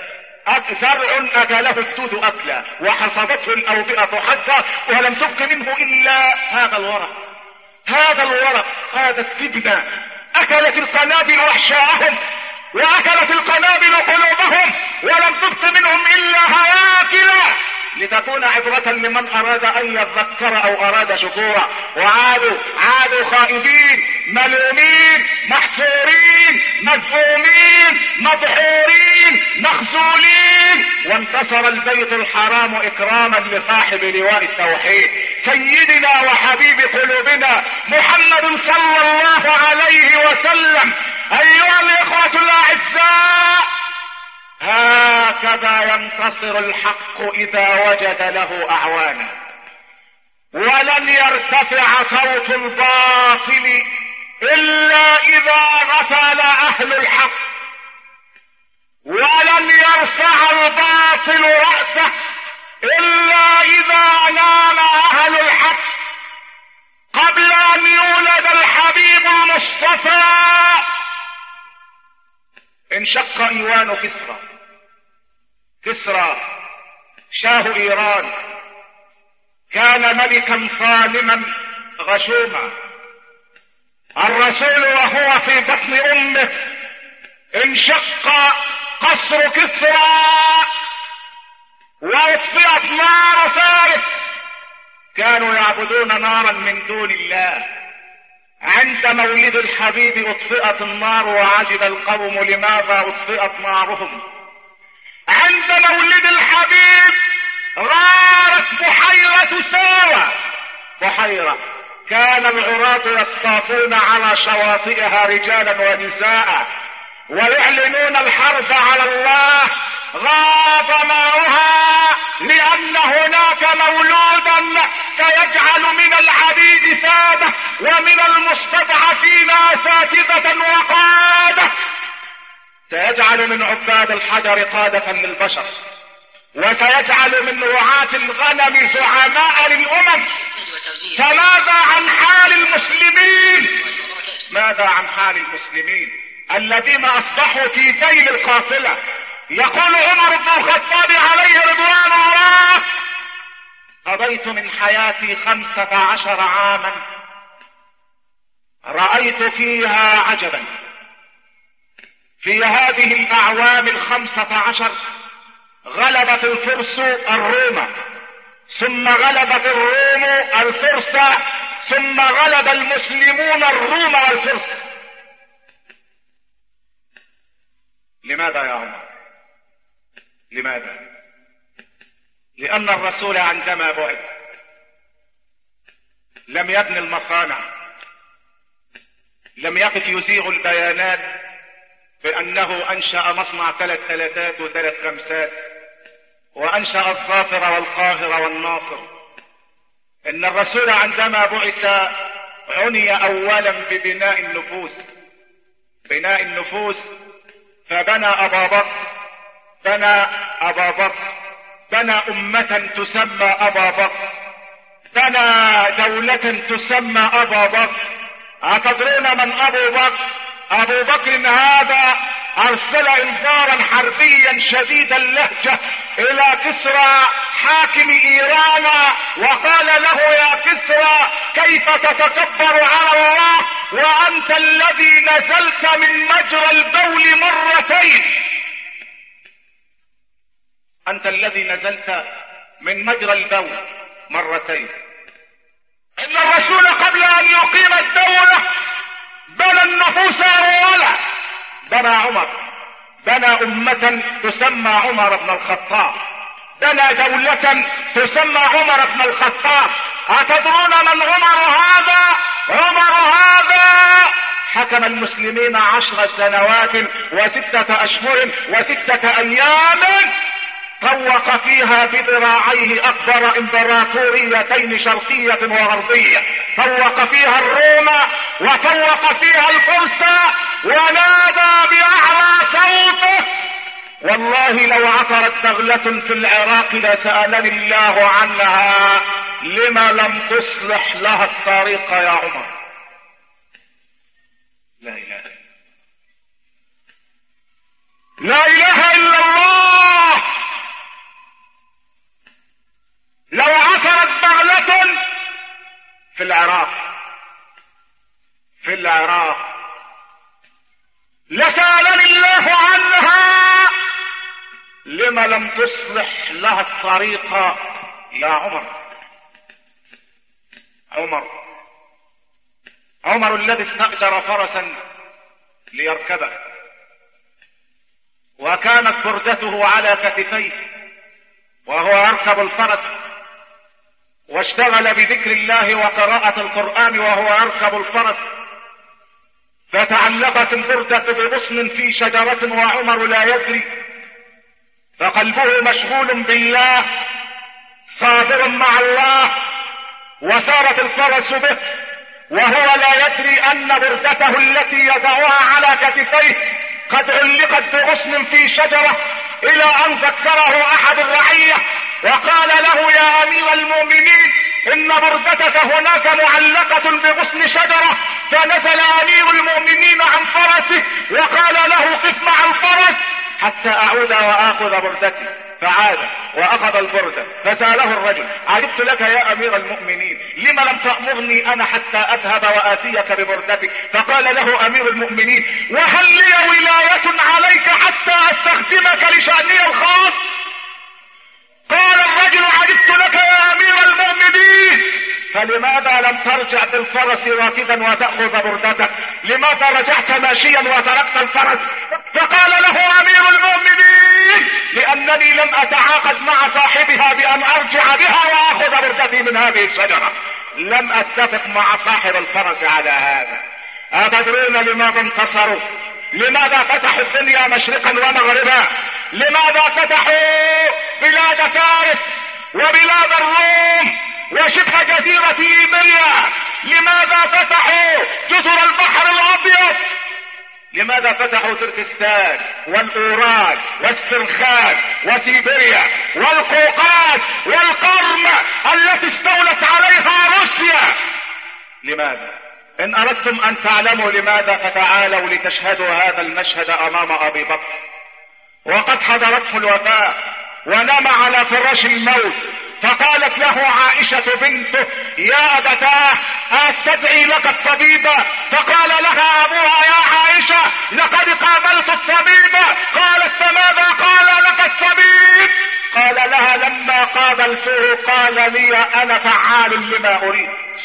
زرع أكله الدود أكلا وحصدته الأوبئة حصا ولم تبق منه إلا هذا الورق. هذا الورق، هذا التبنة. أكلت القنابل أحشاءهم وأكلت القنابل قلوبهم ولم تبق منهم إلا هواكلا، لتكون عبرة لمن أراد أن يذكر أو أراد شكورا. وعادوا عادوا خائبين ملومين محصورين مذمومين مدحورين مخذولين، وانتصر البيت الحرام إكراما لصاحب لواء التوحيد سيدنا وحبيب قلوبنا محمد صلى الله عليه وسلم. أيها الإخوة الأعزاء، هكذا ينتصر الحق إذا وجد له أعوانا، ولن يرتفع صوت الباطل إلا إذا غفل أهل الحق، ولن يرفع الباطل رأسه إلا إذا نام أهل الحق. قبل أن يولد الحبيب المصطفى انشق ايوان كسرى. كسرى شاه ايران كان ملكا صالما غشوما. الرسول وهو في بطن امه انشق قصر كسرى واطفئت نار فارس. كانوا يعبدون نارا من دون الله. عند مولد الحبيب اطفئت النار وعجب القوم لماذا اطفئت نارهم. عند مولد الحبيب غارت بحيرة ساوى. بحيرة كان العراة يصطافون على شواطئها رجالا ونساء ويعلنون الحرب على الله غاب ماؤها، لأن هناك مولودا سيجعل من العبيد سادة ومن المستضعفين أساتذة وقادة، سيجعل من عباد الحجر قادة للبشر، وسيجعل من رعاة الغنم زعماء للأمم. فماذا عن حال المسلمين؟ ماذا عن حال المسلمين الذين أصبحوا في ذيل القافلة؟ يقول عمر بن الخطاب عليه رضوان الله: قضيت من حياتي خمسة عشر عاما رأيت فيها عجبا. في هذه الأعوام الخمسة عشر غلبت الفرس الروم، ثم غلبت الروم الفرس، ثم غلب المسلمون الروم والفرس. لماذا يا عمر؟ لماذا؟ لأن الرسول عندما بعث لم يبني المصانع، لم يقف يزيغ البيانات بأنه أنشأ مصنع ثلاث ثلاثات وثلاث خمسات وأنشأ الظافر والقاهر والناصر. إن الرسول عندما بعث عني أولا ببناء النفوس، بناء النفوس، فبنى أبا بكر، بنى أبا بكر، بنى أمة تسمى أبا بكر، بنى دولة تسمى أبا بكر. أتدرون من أبو بكر؟ أبو بكر هذا أرسل إنذارا حربيا شديد اللهجة إلى كسرى حاكم إيران، وقال له: يا كسرى، كيف تتكبر على الله وأنت الذي نزلت من مجرى البول مرتين؟ أنت الذي نزلت من مجرى البول مرتين. إن الرسول قبل أن يقيم الدولة بنى النفوس أولا، بنى عمر، بنى أمة تسمى عمر بن الخطاب، بنى دولة تسمى عمر بن الخطاب. أتدرون من عمر هذا؟ عمر هذا حكم المسلمين عشر سنوات وستة أشهر وستة أيام، طوق فيها بذراعيه أكبر إمبراطوريتين شرقية وغربية، طوق فيها الروم وطوق فيها الفرس، ونادى بأعلى صوته: والله لو عثرت بغلة في العراق لسألني الله عنها، لما لم تصلح لها الطريق يا عمر؟ لا إله لا إله إلا الله. لو عثرت بغلة في العراق في العراق لسألني الله عنها، لما لم تصلح لها الطريق يا عمر؟ عمر عمر الذي استأجر فرسا ليركبه، وكانت بردته على كتفيه وهو يركب الفرس، واشتغل بذكر الله وقراءة القرآن وهو يركب الفرس، فتعلقت البردة بغصن في شجرة وعمر لا يدري، فقلبه مشغول بالله صابر مع الله، وسارت الفرس به وهو لا يدري أن بردته التي يضعها على كتفيه قد علقت بغصن في شجرة، إلى أن ذكره أحد الرعية وقال له: يا أمير المؤمنين، إن بردتك هناك معلقة بغصن شجرة. فنزل أمير المؤمنين عن فرسه وقال له: قف مع الفرس حتى أعود وآخذ بردتي. فعاد وأخذ البردة، فسأله الرجل: عجبت لك يا أمير المؤمنين، لم لم تأمرني أنا حتى أذهب وآتيك ببردتك؟ فقال له أمير المؤمنين: وهل لي ولاية عليك حتى أستخدمك لشأني الخاص؟ قال الرجل: عجبت لك يا أمير المؤمنين، فلماذا لم ترجع بالفرس راكبا وتأخذ بردتك؟ لماذا رجعت ماشيا وتركت الفرس؟ فقال له أمير المؤمنين: لأنني لم أتعاقد مع صاحبها بأن أرجع بها وأخذ بردتي من هذه الشجرة، لم أتفق مع صاحب الفرس على هذا. أتدرون لماذا انتصروا؟ لماذا فتحوا الدنيا مشرقا ومغربا؟ لماذا فتحوا بلاد فارس وبلاد الروم وشبه جزيرة إيبيريا؟ لماذا فتحوا جزر البحر الأبيض؟ لماذا فتحوا تركستان والأورال والسرخان وسيبيريا والقوقاز والقرم التي استولت عليها روسيا؟ لماذا؟ إن أردتم أن تعلموا لماذا فتعالوا لتشهدوا هذا المشهد أمام أبي بكر وقد حضرته الوفاة ونام على فراش الموت، فقالت له عائشة بنته: يا أبتاه أستدعي لك الطبيبة؟ فقال لها أبوها: يا عائشة لقد قابلت الطبيبة. قالت: فماذا قال لك الطبيب؟ قال لها: لما قابلته قال لي: أنا فعال لما أريد.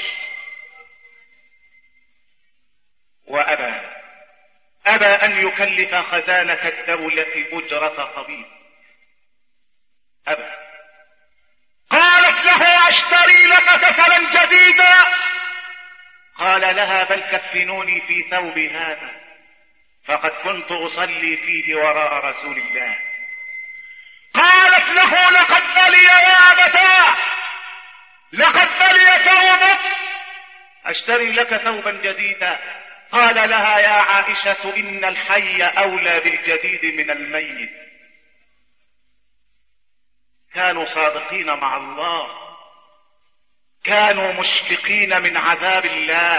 وأبى أبى أن يكلف خزانة الدولة أجرة طبيب، أبى. قالت له: أشتري لك كفلا جديدا؟ قال لها: بل كفنوني في ثوب هذا فقد كنت أصلي فيه وراء رسول الله. قالت له: لقد بلي يا أبتاه، لقد بلي ثوبك، أشتري لك ثوبا جديدا. قال لها: يا عائشة إن الحي أولى بالجديد من الميت. كانوا صادقين مع الله، كانوا مشفقين من عذاب الله.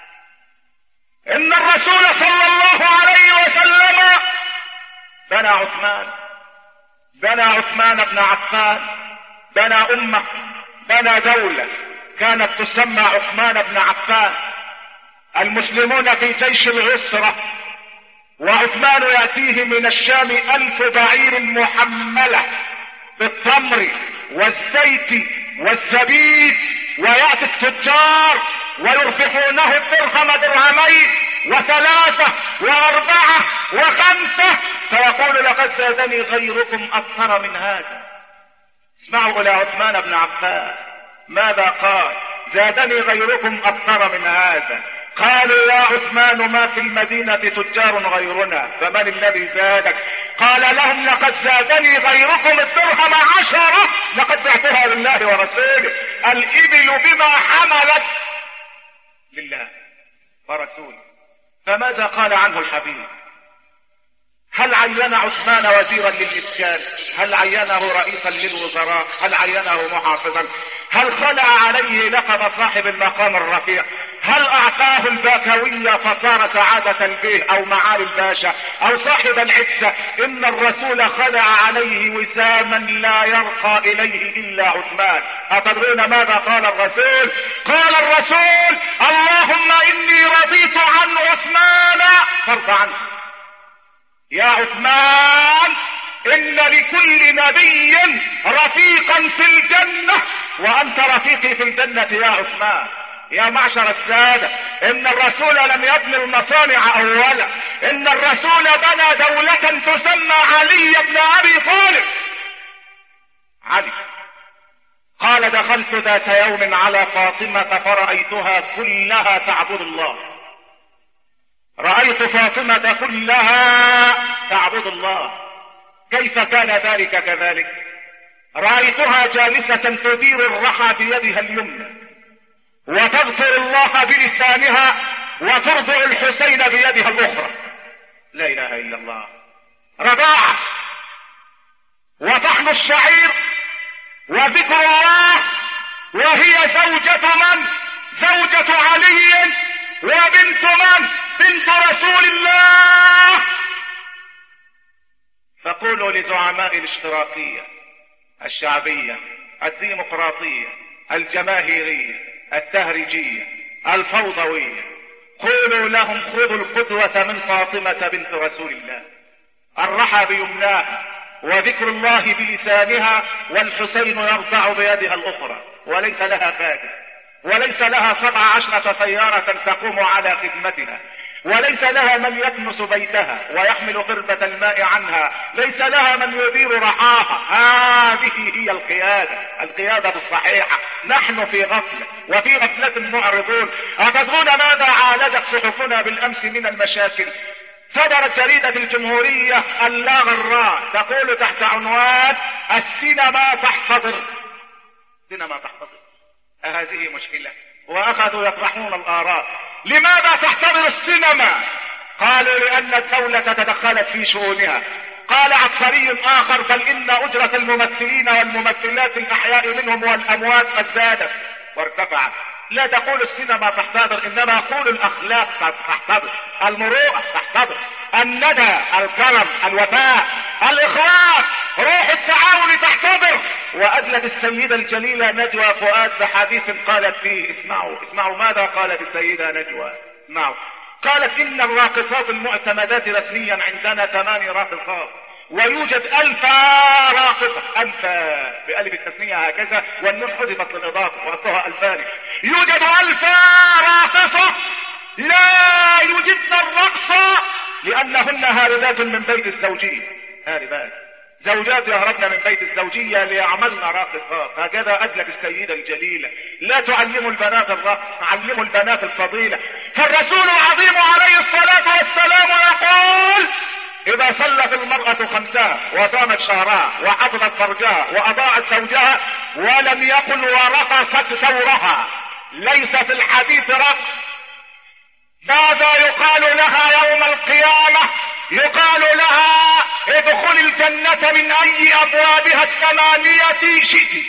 إن الرسول صلى الله عليه وسلم بنى عثمان، بنى عثمان بن عفان، بنى أمة، بنى دولة كانت تسمى عثمان بن عفان. المسلمون في جيش العسرة وعثمان يأتيه من الشام ألف بعير محملة بالتمر والزيت والزبيب، ويأتي التجار ويربحونه الدرهم درهمين وثلاثة وأربعة وخمسة، فيقول: لقد زادني غيركم أكثر من هذا. اسمعوا إلى عثمان بن عفان ماذا قال: زادني غيركم أكثر من هذا. قالوا: يا عثمان ما في المدينة تجار غيرنا، فمن الذي زادك؟ قال لهم: لقد زادني غيركم الدرهم عشرة، لقد بعتها لله ورسوله. الإبل بما حملت لله ورسوله. فماذا قال عنه الحبيب؟ هل عين عثمان وزيرا للإسكان؟ هل عينه رئيسا للوزراء؟ هل عينه محافظا؟ هل خلع عليه لقب صاحب المقام الرفيع؟ هل أعطاه الباكوية فصار سعادة البيه أو معالي الباشا أو صاحب العزة؟ إن الرسول خلع عليه وساما لا يرقى إليه إلا عثمان. أتدرون ماذا قال الرسول؟ قال الرسول: اللهم إني رضيت عن عثمان فارض عنه. يا عثمان إن لكل نبي رفيقا في الجنة وأنت رفيقي في الجنة يا عثمان. يا معشر السادة، إن الرسول لم يبني المصانع أولا، إن الرسول بنى دولة تسمى علي بن أبي طالب. علي قال: دخلت ذات يوم على فاطمة فرأيتها كلها تعبد الله، رأيت فاطمة كلها تعبد الله. كيف كان ذلك كذلك؟ رأيتها جالسة تدير الرحى بيدها اليمنى وتذكر الله بلسانها وترضع الحسين بيدها الأخرى. لا إله إلا الله. رضاعة وطحن الشعير وذكر الله، وهي زوجة من؟ زوجة علي وبنت من؟ بنت رسول الله. فقولوا لزعماء الاشتراكية، الشعبية، الديمقراطية، الجماهيرية، التهريجية، الفوضوية، قولوا لهم: خذوا القدوة من فاطمة بنت رسول الله، الرحى بيمناها وذكر الله بلسانها والحسين يرضع بيدها الأخرى، وليس لها فاجر، وليس لها سبع عشرة سيارة تقوم على خدمتها، وليس لها من يكنس بيتها ويحمل قربة الماء عنها، ليس لها من يدير رعاها. هذه هي القيادة، القيادة الصحيحة. نحن في غفلة وفي غفلة معرضون. أتدرون ماذا عالجت صحفنا بالأمس من المشاكل؟ صدرت جريدة الجمهورية اللاغراء تقول تحت عنوان السينما تحتضر. السينما تحتضر، هذه مشكلة. واخذوا يطرحون الآراء. لماذا تحتضر السينما؟ قالوا لأن الدولة تدخلت في شؤونها. قال عبقري آخر بل إن أجرة الممثلين والممثلات الأحياء منهم والأموات قد زادت وارتفعت. لا تقول السينما تحتضر، إنما قول الأخلاق تحتضر، المروءة تحتضر، الندى، الكرم، الوفاء، الإخلاص، روح التعاون تحتضر. وأدلت السيدة الجليلة نجوى فؤاد بحديث قالت فيه، اسمعوا اسمعوا ماذا قالت السيدة نجوى، اسمعوا. قالت إن الراقصات المعتمدات رسميا عندنا ثماني راقصات، ويوجد ألف راقصة، ألف بألف التسمية هكذا، والنون حذفت للإضافة وأصلها ألفان. يوجد ألف راقصة لا يجدن الرقص لأنهن هاربات من بيت الزوجية. هاربات، زوجات يهربن من بيت الزوجية ليعملن راقصات. هكذا أدلت السيدة الجليلة. لا تعلموا البنات الرقص، علموا البنات الفضيلة. فالرسول العظيم عليه الصلاة والسلام يقول إذا صلت المرأة خمسها وصامت شهرها وحفظت فرجها وأطاعت زوجها ولم يقل ورقصت ثورها، ليس في الحديث رقص، ماذا يقال لها يوم القيامة؟ يقال لها ادخل الجنة من أي أبوابها الثمانية شئت.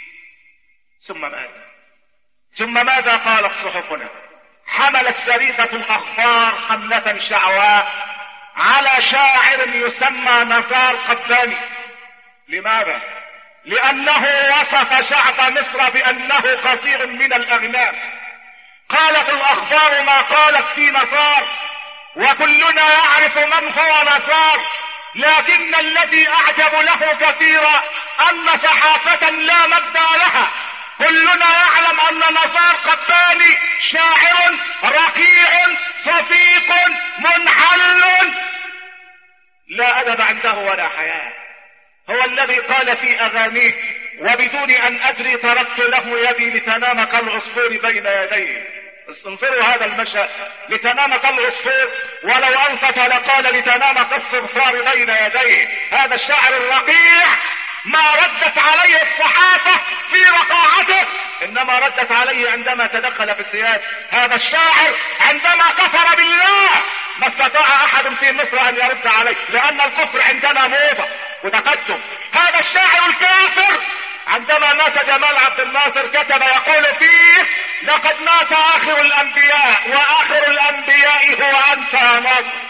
ثم ماذا؟ ثم ماذا قالت صحفنا؟ حملت جريدة الأخبار حملة شعواء على شاعر يسمى نزار قباني. لماذا؟ لأنه وصف شعب مصر بأنه قصير من الأغنام. قالت الأخبار ما قالت في نزار، وكلنا يعرف من هو نزار، لكن الذي أعجب له كثيرا أن صحافة لا مبدأ لها. كلنا يعلم أن نزار قباني شاعر رقيع صفيق منحل لا أدب عنده ولا حياء. هو الذي قال في أغانيه وبدون أن أدري تركت له يدي لتنام كالعصفور بين يديه. انظروا هذا المشهد، لتنام كالعصفور، ولو أنصت لقال لتنام كالصرصار بين يديه. هذا الشاعر الرقيع ما ردت عليه الصحافة في رقاعته، إنما ردت عليه عندما تدخل في السياسة. هذا الشاعر عندما كفر بالله ما استطاع أحد في مصر أن يرد عليه، لأن الكفر عندنا موضة وتقدم. هذا الشاعر الكافر عندما مات جمال عبد الناصر كتب يقول فيه لقد مات آخر الأنبياء وآخر الأنبياء هو أنت يا ناصر.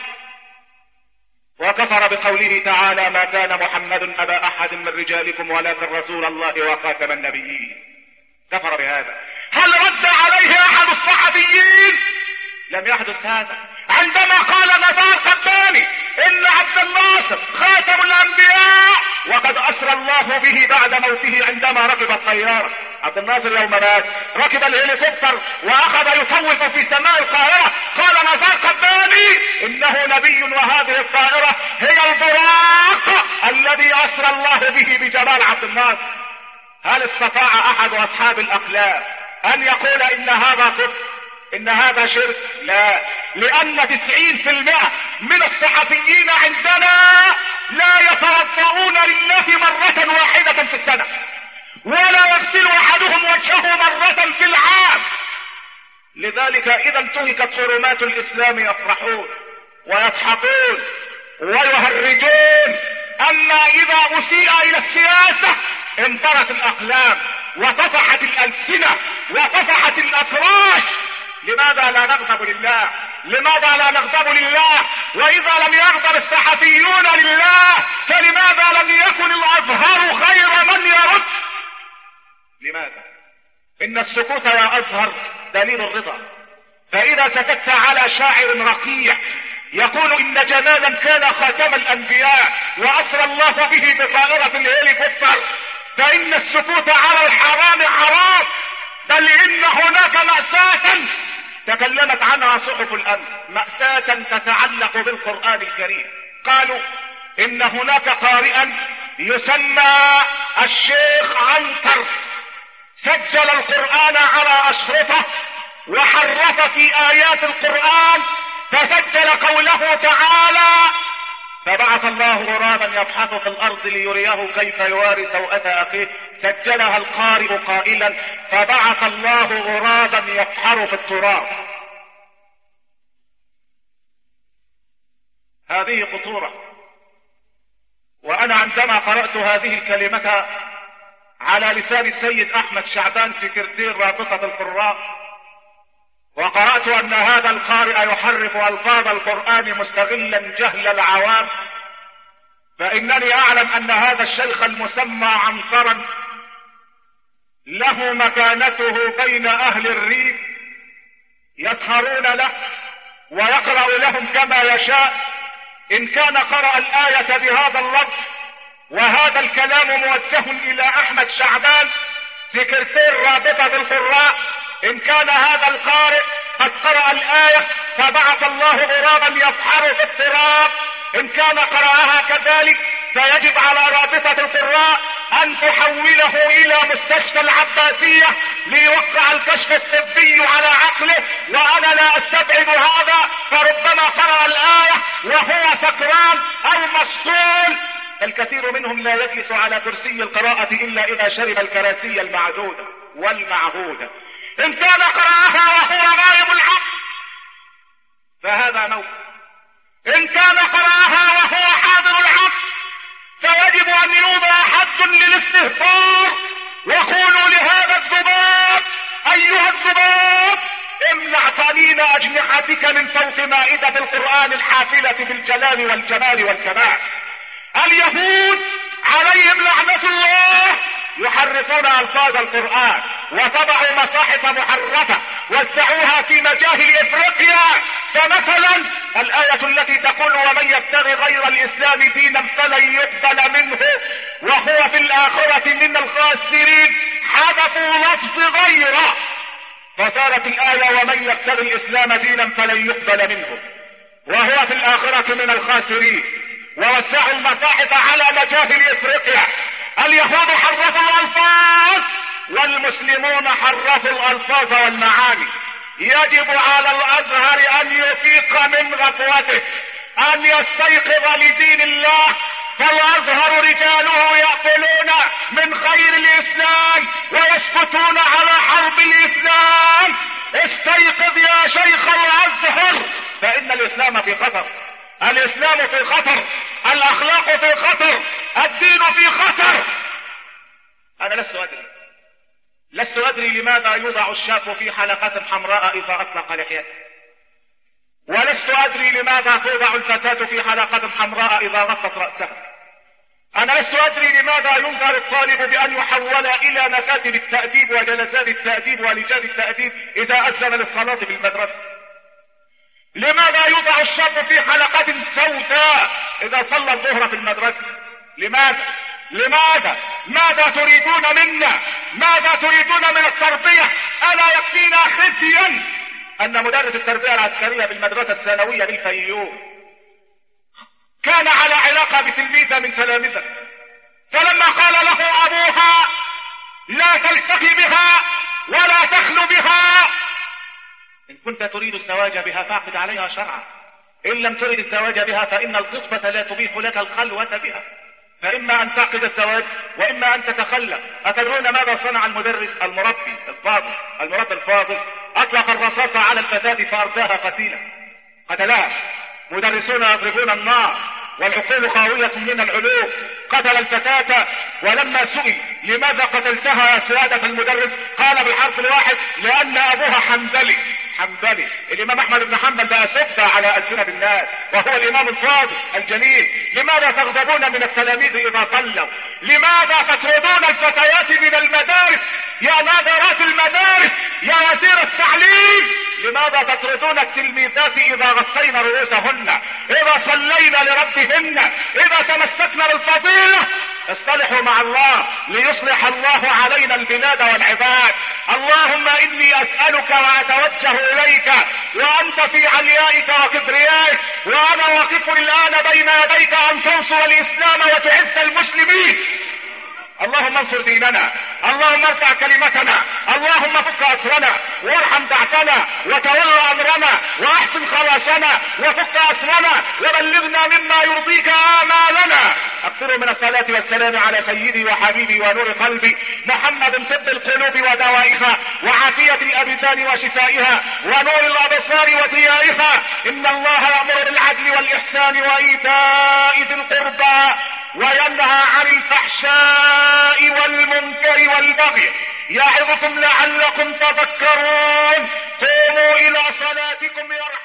وكفر بقوله تعالى ما كان محمد أبا أحد من رجالكم ولكن رسول الله وخاتم النبيين. كفر بهذا. هل رد عليه أحد الصحابيين؟ لم يحدث هذا. عندما قال نزار قباني إن عبد الناصر خاتم الأنبياء وقد أسرى الله به بعد موته عندما ركب الطيارة. عبد الناصر يوم مات ركب الهليكوبتر وأخذ يطوف في سماء القاهرة. قال نزار قباني إنه نبي وهذه الطائرة هي البراق الذي أسرى الله به بجمال عبد الناصر. هل استطاع أحد أصحاب الأخلاق أن يقول إن هذا كفر، إن هذا شرك؟ لا، لأن تسعين في المئة من الصحفيين عندنا لا يتوضؤون لله مرة واحدة في السنة، ولا يغسل أحدهم وجهه مرة في العام. لذلك إذا انتهكت حرمات الإسلام يفرحون ويضحكون ويهرجون. أما إذا أسيء إلى السياسة انطرت الأقلام وطفحت الألسنة وطفحت الأتراش. لماذا لا نغضب لله؟ لماذا لا نغضب لله؟ وإذا لم يغضب الصحفيون لله فلماذا لم يكن الأزهر خير من يرد؟ لماذا؟ إن السكوت يا أزهر دليل الرضا. فإذا سكت على شاعر رقيع يقول إن جمالا كان خاتم الأنبياء وأسرى الله به بطائرة الهليكوبتر، فإن السكوت على الحرام حرام. بل إن هناك مأساة تكلمت عنها صحف الأمس، مأساة تتعلق بالقرآن الكريم. قالوا إن هناك قارئا يسمى الشيخ عنتر سجل القرآن على أشرطة وحرف في آيات القرآن فسجل قوله تعالى: فبعث الله غرابا يبحث في الارض ليريه كيف يواري سوءة اخيه. سجلها القارئ قائلا: فبعث الله غرابا يبحر في التراب. هذه خطورة. وانا عندما قرأت هذه الكلمة على لسان السيد احمد شعبان سكرتير رابطة القراء، وقرأت ان هذا القارئ يحرف الفاظ القرآن مستغلا جهل العوام، فانني اعلم ان هذا الشيخ المسمى عنترا له مكانته بين اهل الريف، يسخرون له ويقرأ لهم كما يشاء. ان كان قرأ الآية بهذا اللفظ وهذا الكلام موجه الى احمد شعبان سكرتير رابطة القراء، ان كان هذا القارئ قد قرأ الآية فبعث الله غرابا يبحر في التراب، ان كان قرأها كذلك فيجب على رابطة القراء ان تحوله الى مستشفى العباسية ليوقع الكشف الطبي على عقله، وانا لا استبعد هذا، فربما قرأ الآية وهو سكران او مسطول. الكثير منهم لا يجلس على كرسي القراءة الا اذا شرب الكراسي المعدودة والمعهودة. ان كان قرأها وهو غائب العقل فهذا نوم، ان كان قرأها وهو حاضر العقل فيجب ان يوضع حد للاستهتار. وقولوا لهذا الذباب: ايها الذباب، امنع طنين اجنحتك من فوق مائدة القرآن الحافلة بالجلال والجمال والكمال. اليهود عليهم لعنة الله يحرفون الفاظ القرآن وطبعوا مصاحف محرفة وزعوها في مجاهل افريقيا. فمثلا الآية التي تقول: ومن يبتغي غير الاسلام دينا فلن يقبل منه وهو في الآخرة من الخاسرين، حذفوا لفظ غير، فصارت الآية: ومن يبتغي الاسلام دينا فلن يقبل منه وهو في الآخرة من الخاسرين، ووزعوا المصاحف على مجاهل افريقيا. اليهود حرفوا الألفاظ والمسلمون حرفوا الألفاظ والمعاني. يجب على الأزهر أن يفيق من غفوته، أن يستيقظ لدين الله، فالأزهر رجاله يأكلون من خير الإسلام ويسكتون على حرب الإسلام. استيقظ يا شيخ الأزهر، فإن الإسلام في خطر، الإسلام في خطر، الأخلاق في خطر، الدين في خطر. أنا لست أدري لست أدري لماذا يوضع الشاب في حلقة حمراء إذا أطلق لحيته، ولست أدري لماذا توضع الفتاة في حلقة حمراء إذا غطت رأسها. أنا لست أدري لماذا ينذر الطالب بأن يحول إلى مكاتب التأديب وجلسات التأديب ولجان التأديب إذا أذن للصلاة في المدرسة. لماذا يوضع الشاب في حلقة سوداء إذا صلى الظهر في المدرسة؟ لماذا؟ لماذا؟ ماذا تريدون منا؟ ماذا تريدون من التربية؟ ألا يكفينا خزيا أن مدرس التربية العسكرية بالمدرسة الثانوية بالفيوم كان على علاقة بتلميذة من تلامذة، فلما قال له أبوها: لا تلتقي بها ولا تخلو بها، إن كنت تريد الزواج بها فاعقد عليها شرعا، إن لم تريد الزواج بها فإن القصة لا تبيح لك الخلوة بها، فإما أن تعقد الزواج وإما أن تتخلى. أتدرون ماذا صنع المدرس المربي الفاضل المربي الفاضل؟ أطلق الرصاص على الفتاة فأرداها قتيلا، قتلها. مدرسون يضربون النار والعقول خاوية من العلوم. قتل الفتاة، ولما سئل: لماذا قتلتها يا سيادة المدرس؟ قال بالحرف الواحد: لأن أبوها حنبلي. حنبلي الإمام أحمد بن حنبل بقى سبة على ألسنة الناس، وهو الإمام الفاضل الجليل. لماذا تغضبون من التلاميذ إذا صلوا؟ لماذا تطردون الفتيات من المدارس يا ناظرات المدارس يا وزير التعليم؟ لماذا تطردون التلميذات إذا غطينا رؤوسهن، إذا صلينا لربهن، إذا تمسكنا بالفضيلة؟ اصطلحوا مع الله ليصلح الله علينا البلاد والعباد. اللهم إني أسألك وأتوجه إليك وأنت في عليائك وكبريائك، وأنا واقف الآن بين يديك أن تنصر الإسلام وتعز المسلمين. اللهم انصر ديننا، اللهم ارفع كلمتنا، اللهم فك أسرنا وارحم ضعفنا وتولى أمرنا وأحسن واحسن خلاصنا وفك اسرنا وبلغنا مما يرضيك آمالنا. اكثروا من الصلاة والسلام على سيدي وحبيبي ونور قلبي محمد، طب القلوب ودوائها وعافية الابدان وشفائها ونور الابصار وضيائها. ان الله يأمر بالعدل والاحسان وايتاء ذي القربى وينهى عن الفحشاء والمنكر والبغي يعظكم لعلكم تذكرون. قوموا الى صلاتكم يرحمكم